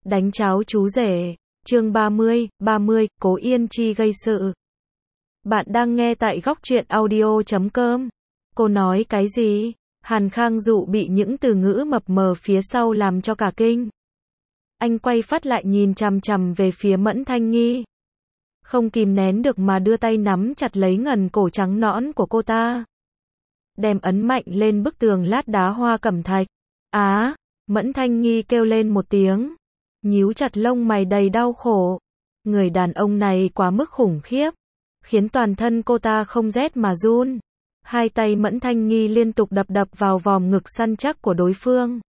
Đánh cháo chú rể, chương 30, Cố Yên Chi gây sự. Bạn đang nghe tại góc truyện audio.com. Cô nói cái gì? Hàn Khang Dụ bị những từ ngữ mập mờ phía sau làm cho cả kinh. Anh quay phát lại nhìn chằm chằm về phía Mẫn Thanh Nghi. Không kìm nén được mà đưa tay nắm chặt lấy ngần cổ trắng nõn của cô ta. Đem ấn mạnh lên bức tường lát đá hoa cẩm thạch. Á, Mẫn Thanh Nghi kêu lên một tiếng. Nhíu chặt lông mày đầy đau khổ. Người đàn ông này quá mức khủng khiếp. Khiến toàn thân cô ta không rét mà run. Hai tay Mẫn Thanh Nghi liên tục đập vào vòm ngực săn chắc của đối phương.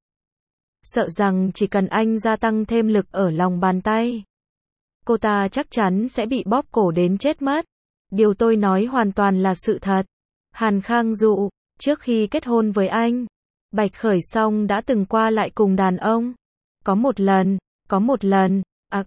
Sợ rằng chỉ cần anh gia tăng thêm lực ở lòng bàn tay, cô ta chắc chắn sẽ bị bóp cổ đến chết mất. Điều tôi nói hoàn toàn là sự thật. Hàn Khang Dụ, trước khi kết hôn với anh, Bạch Khởi Song đã từng qua lại cùng đàn ông. Có một lần,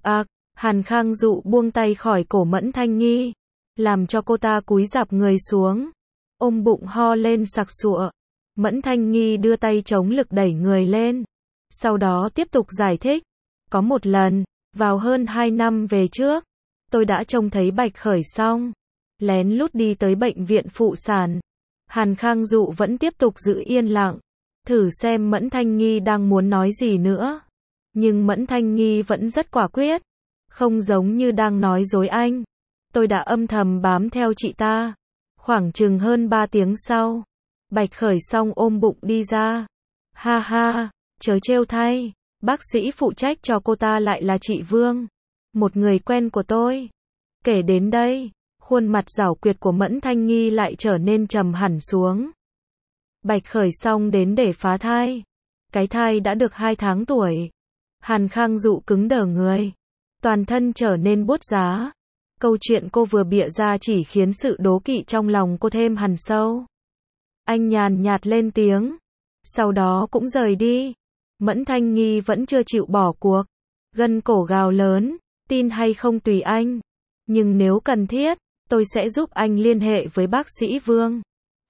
Hàn Khang Dụ buông tay khỏi cổ Mẫn Thanh Nghi, làm cho cô ta cúi rạp người xuống, ôm bụng ho lên sặc sụa. Mẫn Thanh Nghi đưa tay chống lực đẩy người lên, sau đó tiếp tục giải thích. Có một lần, vào hơn 2 năm về trước, tôi đã trông thấy Bạch Khởi Song lén lút đi tới bệnh viện phụ sản. Hàn Khang Dụ vẫn tiếp tục giữ yên lặng, thử xem Mẫn Thanh Nghi đang muốn nói gì nữa. Nhưng Mẫn Thanh Nghi vẫn rất quả quyết, không giống như đang nói dối anh. Tôi đã âm thầm bám theo chị ta. Khoảng chừng hơn 3 tiếng sau, Bạch Khởi Song ôm bụng đi ra. Ha ha, chớ trêu thay, bác sĩ phụ trách cho cô ta lại là chị Vương, một người quen của tôi. Kể đến đây, khuôn mặt giảo quyệt của Mẫn Thanh Nghi lại trở nên trầm hẳn xuống. Bạch Khởi Song đến để phá thai. Cái thai đã được 2 tháng tuổi. Hàn Khang Dụ cứng đờ người, toàn thân trở nên buốt giá. Câu chuyện cô vừa bịa ra chỉ khiến sự đố kỵ trong lòng cô thêm hằn sâu. Anh nhàn nhạt lên tiếng, sau đó cũng rời đi. Mẫn Thanh Nghi vẫn chưa chịu bỏ cuộc, gân cổ gào lớn, tin hay không tùy anh, nhưng nếu cần thiết, tôi sẽ giúp anh liên hệ với bác sĩ Vương.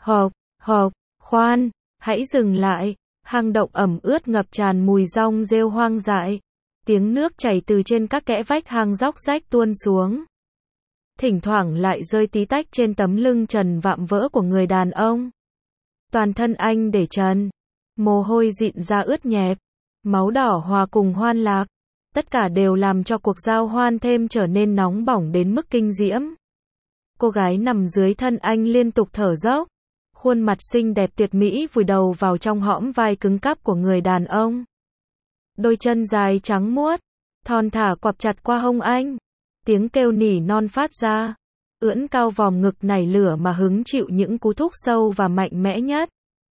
Khoan, hãy dừng lại. Hang động ẩm ướt ngập tràn mùi rong rêu hoang dại. Tiếng nước chảy từ trên các kẽ vách hang róc rách tuôn xuống. Thỉnh thoảng lại rơi tí tách trên tấm lưng trần vạm vỡ của người đàn ông. Toàn thân anh để trần, mồ hôi dịn ra ướt nhẹp, máu đỏ hòa cùng hoan lạc. Tất cả đều làm cho cuộc giao hoan thêm trở nên nóng bỏng đến mức kinh diễm. Cô gái nằm dưới thân anh liên tục thở dốc. Khuôn mặt xinh đẹp tuyệt mỹ vùi đầu vào trong hõm vai cứng cáp của người đàn ông. Đôi chân dài trắng muốt, thon thả quặp chặt qua hông anh. Tiếng kêu nỉ non phát ra, ưỡn cao vòm ngực nảy lửa mà hứng chịu những cú thúc sâu và mạnh mẽ nhất.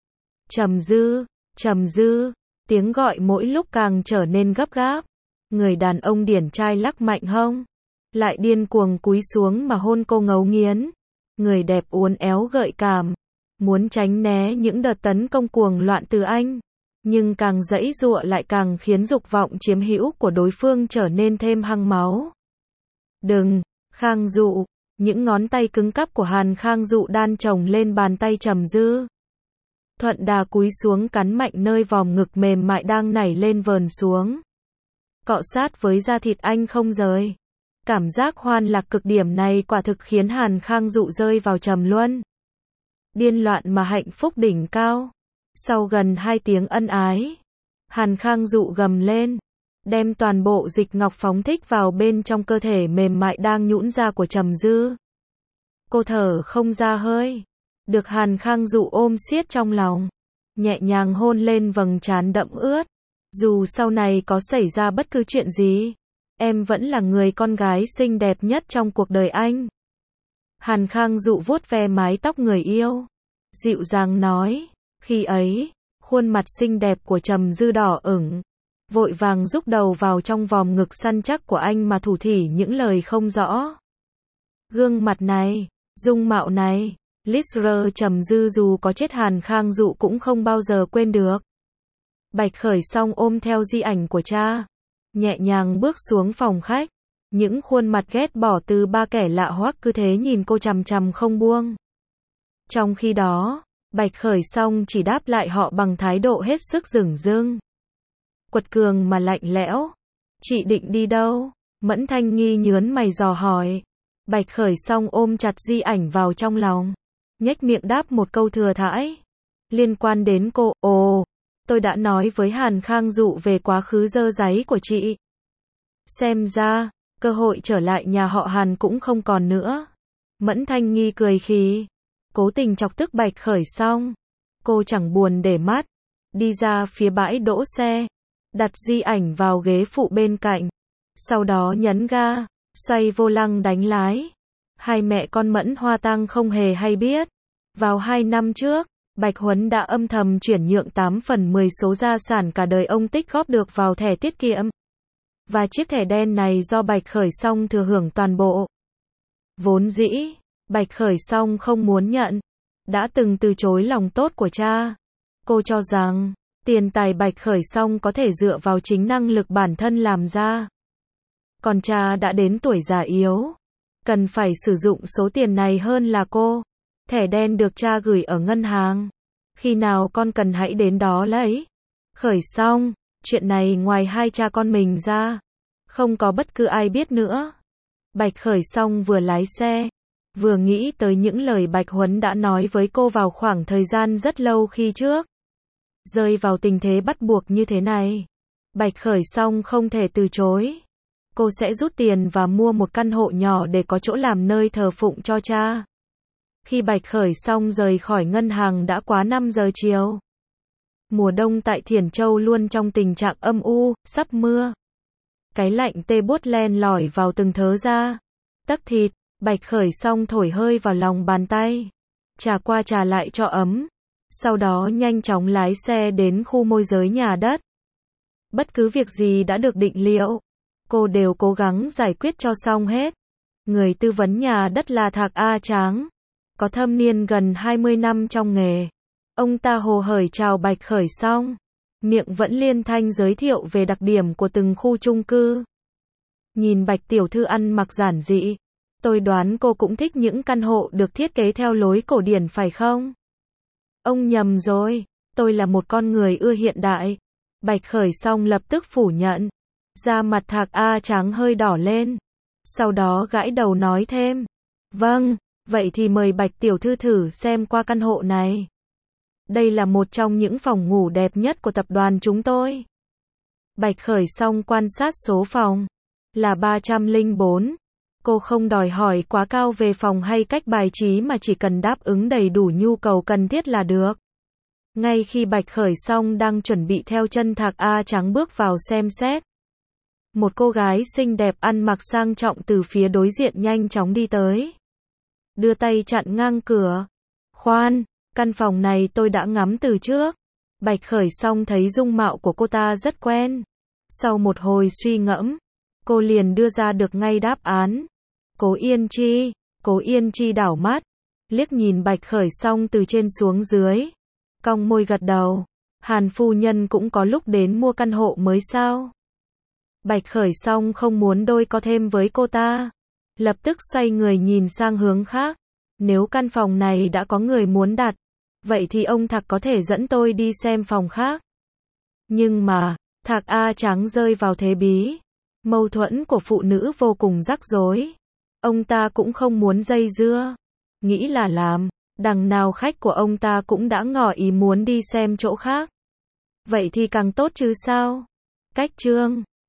Trầm dư, tiếng gọi mỗi lúc càng trở nên gấp gáp. Người đàn ông điển trai lắc mạnh hông, lại điên cuồng cúi xuống mà hôn cô ngấu nghiến. Người đẹp uốn éo gợi cảm, muốn tránh né những đợt tấn công cuồng loạn từ anh, nhưng càng giãy giụa lại càng khiến dục vọng chiếm hữu của đối phương trở nên thêm hăng máu. Đừng, Khang Dụ. Những ngón tay cứng cáp của Hàn Khang Dụ đan chồng lên bàn tay Trầm Dư. Thuận đà cúi xuống cắn mạnh nơi vòm ngực mềm mại đang nảy lên vờn xuống. Cọ sát với da thịt anh không rời. Cảm giác hoan lạc cực điểm này quả thực khiến Hàn Khang Dụ rơi vào trầm luân. Điên loạn mà hạnh phúc đỉnh cao. Sau gần 2 tiếng ân ái, Hàn Khang Dụ gầm lên, đem toàn bộ dịch ngọc phóng thích vào bên trong cơ thể mềm mại đang nhũn ra của Trầm Dư. Cô thở không ra hơi, được Hàn Khang Dụ ôm siết trong lòng, nhẹ nhàng hôn lên vầng trán đẫm ướt. Dù sau này có xảy ra bất cứ chuyện gì, em vẫn là người con gái xinh đẹp nhất trong cuộc đời anh. Hàn Khang Dụ vuốt ve mái tóc người yêu, dịu dàng nói. Khi ấy, khuôn mặt xinh đẹp của Trầm Dư đỏ ửng, vội vàng rúc đầu vào trong vòm ngực săn chắc của anh mà thủ thỉ những lời không rõ. Gương mặt này, dung mạo này, Lisr Trầm Dư dù có chết Hàn Khang Dụ cũng không bao giờ quên được. Bạch Khởi Song ôm theo di ảnh của cha, nhẹ nhàng bước xuống phòng khách. Những khuôn mặt ghét bỏ từ 3 kẻ lạ hoắc cứ thế nhìn cô chằm chằm không buông. Trong khi đó, Bạch Khởi Song chỉ đáp lại họ bằng thái độ hết sức dửng dưng, quật cường mà lạnh lẽo. Chị định đi đâu? Mẫn Thanh Nghi nhớn mày dò hỏi. Bạch Khởi Song ôm chặt di ảnh vào trong lòng, nhếch miệng đáp một câu thừa thãi. Liên quan đến cô, tôi đã nói với Hàn Khang Dụ về quá khứ dơ dáy của chị. Xem ra, cơ hội trở lại nhà họ Hàn cũng không còn nữa. Mẫn Thanh Nghi cười khì, cố tình chọc tức Bạch Khởi Song. Cô chẳng buồn để mắt, đi ra phía bãi đỗ xe, đặt di ảnh vào ghế phụ bên cạnh, sau đó nhấn ga, xoay vô lăng đánh lái. Hai mẹ con Mẫn Hoa Tăng không hề hay biết, vào 2 năm trước, Bạch Huấn đã âm thầm chuyển nhượng 8/10 số gia sản cả đời ông tích góp được vào thẻ tiết kiệm. Và chiếc thẻ đen này do Bạch Khởi Song thừa hưởng toàn bộ. Vốn dĩ, Bạch Khởi Song không muốn nhận, đã từng từ chối lòng tốt của cha. Cô cho rằng, tiền tài Bạch Khởi Song có thể dựa vào chính năng lực bản thân làm ra. Còn cha đã đến tuổi già yếu, cần phải sử dụng số tiền này hơn là cô. Thẻ đen được cha gửi ở ngân hàng. Khi nào con cần hãy đến đó lấy. Khởi Song, chuyện này ngoài hai cha con mình ra, không có bất cứ ai biết nữa. Bạch Khởi Song vừa lái xe, vừa nghĩ tới những lời Bạch Huấn đã nói với cô vào khoảng thời gian rất lâu khi trước. Rơi vào tình thế bắt buộc như thế này, Bạch Khởi Song không thể từ chối. Cô sẽ rút tiền và mua một căn hộ nhỏ để có chỗ làm nơi thờ phụng cho cha. Khi Bạch Khởi Song rời khỏi ngân hàng đã quá 5 giờ chiều. Mùa đông tại Thiểm Châu luôn trong tình trạng âm u, sắp mưa. Cái lạnh tê buốt len lỏi vào từng thớ da, tấc thịt. Bạch Khởi Song thổi hơi vào lòng bàn tay, chà qua chà lại cho ấm. Sau đó nhanh chóng lái xe đến khu môi giới nhà đất. Bất cứ việc gì đã được định liệu, cô đều cố gắng giải quyết cho xong hết. Người tư vấn nhà đất là Thạc A Tráng, có thâm niên gần 20 năm trong nghề. Ông ta hồ hởi chào Bạch Khởi Song, miệng vẫn liên thanh giới thiệu về đặc điểm của từng khu chung cư. Nhìn Bạch tiểu thư ăn mặc giản dị, tôi đoán cô cũng thích những căn hộ được thiết kế theo lối cổ điển phải không? Ông nhầm rồi, tôi là một con người ưa hiện đại. Bạch Khởi Song lập tức phủ nhận. Da mặt Thạc A Tráng hơi đỏ lên. Sau đó gãi đầu nói thêm. Vâng, vậy thì mời Bạch tiểu thư thử xem qua căn hộ này. Đây là một trong những phòng ngủ đẹp nhất của tập đoàn chúng tôi. Bạch Khởi Song quan sát số phòng. Là 304. Cô không đòi hỏi quá cao về phòng hay cách bài trí mà chỉ cần đáp ứng đầy đủ nhu cầu cần thiết là được. Ngay khi Bạch Khởi Song đang chuẩn bị theo chân Thạc A Tráng bước vào xem xét, một cô gái xinh đẹp ăn mặc sang trọng từ phía đối diện nhanh chóng đi tới, đưa tay chặn ngang cửa. Khoan, căn phòng này tôi đã ngắm từ trước. Bạch Khởi Song thấy dung mạo của cô ta rất quen. Sau một hồi suy ngẫm, cô liền đưa ra được ngay đáp án. Cố Yên Chi. Cố Yên Chi đảo mắt, liếc nhìn Bạch Khởi Song từ trên xuống dưới, cong môi gật đầu. Hàn phu nhân cũng có lúc đến mua căn hộ mới sao? Bạch Khởi Song không muốn đôi co thêm với cô ta, lập tức xoay người nhìn sang hướng khác. Nếu căn phòng này đã có người muốn đặt, vậy thì ông Thạc có thể dẫn tôi đi xem phòng khác. Nhưng mà, Thạc A Tráng rơi vào thế bí. Mâu thuẫn của phụ nữ vô cùng rắc rối. Ông ta cũng không muốn dây dưa. Nghĩ là làm, đằng nào khách của ông ta cũng đã ngỏ ý muốn đi xem chỗ khác. Vậy thì càng tốt chứ sao? Cách chương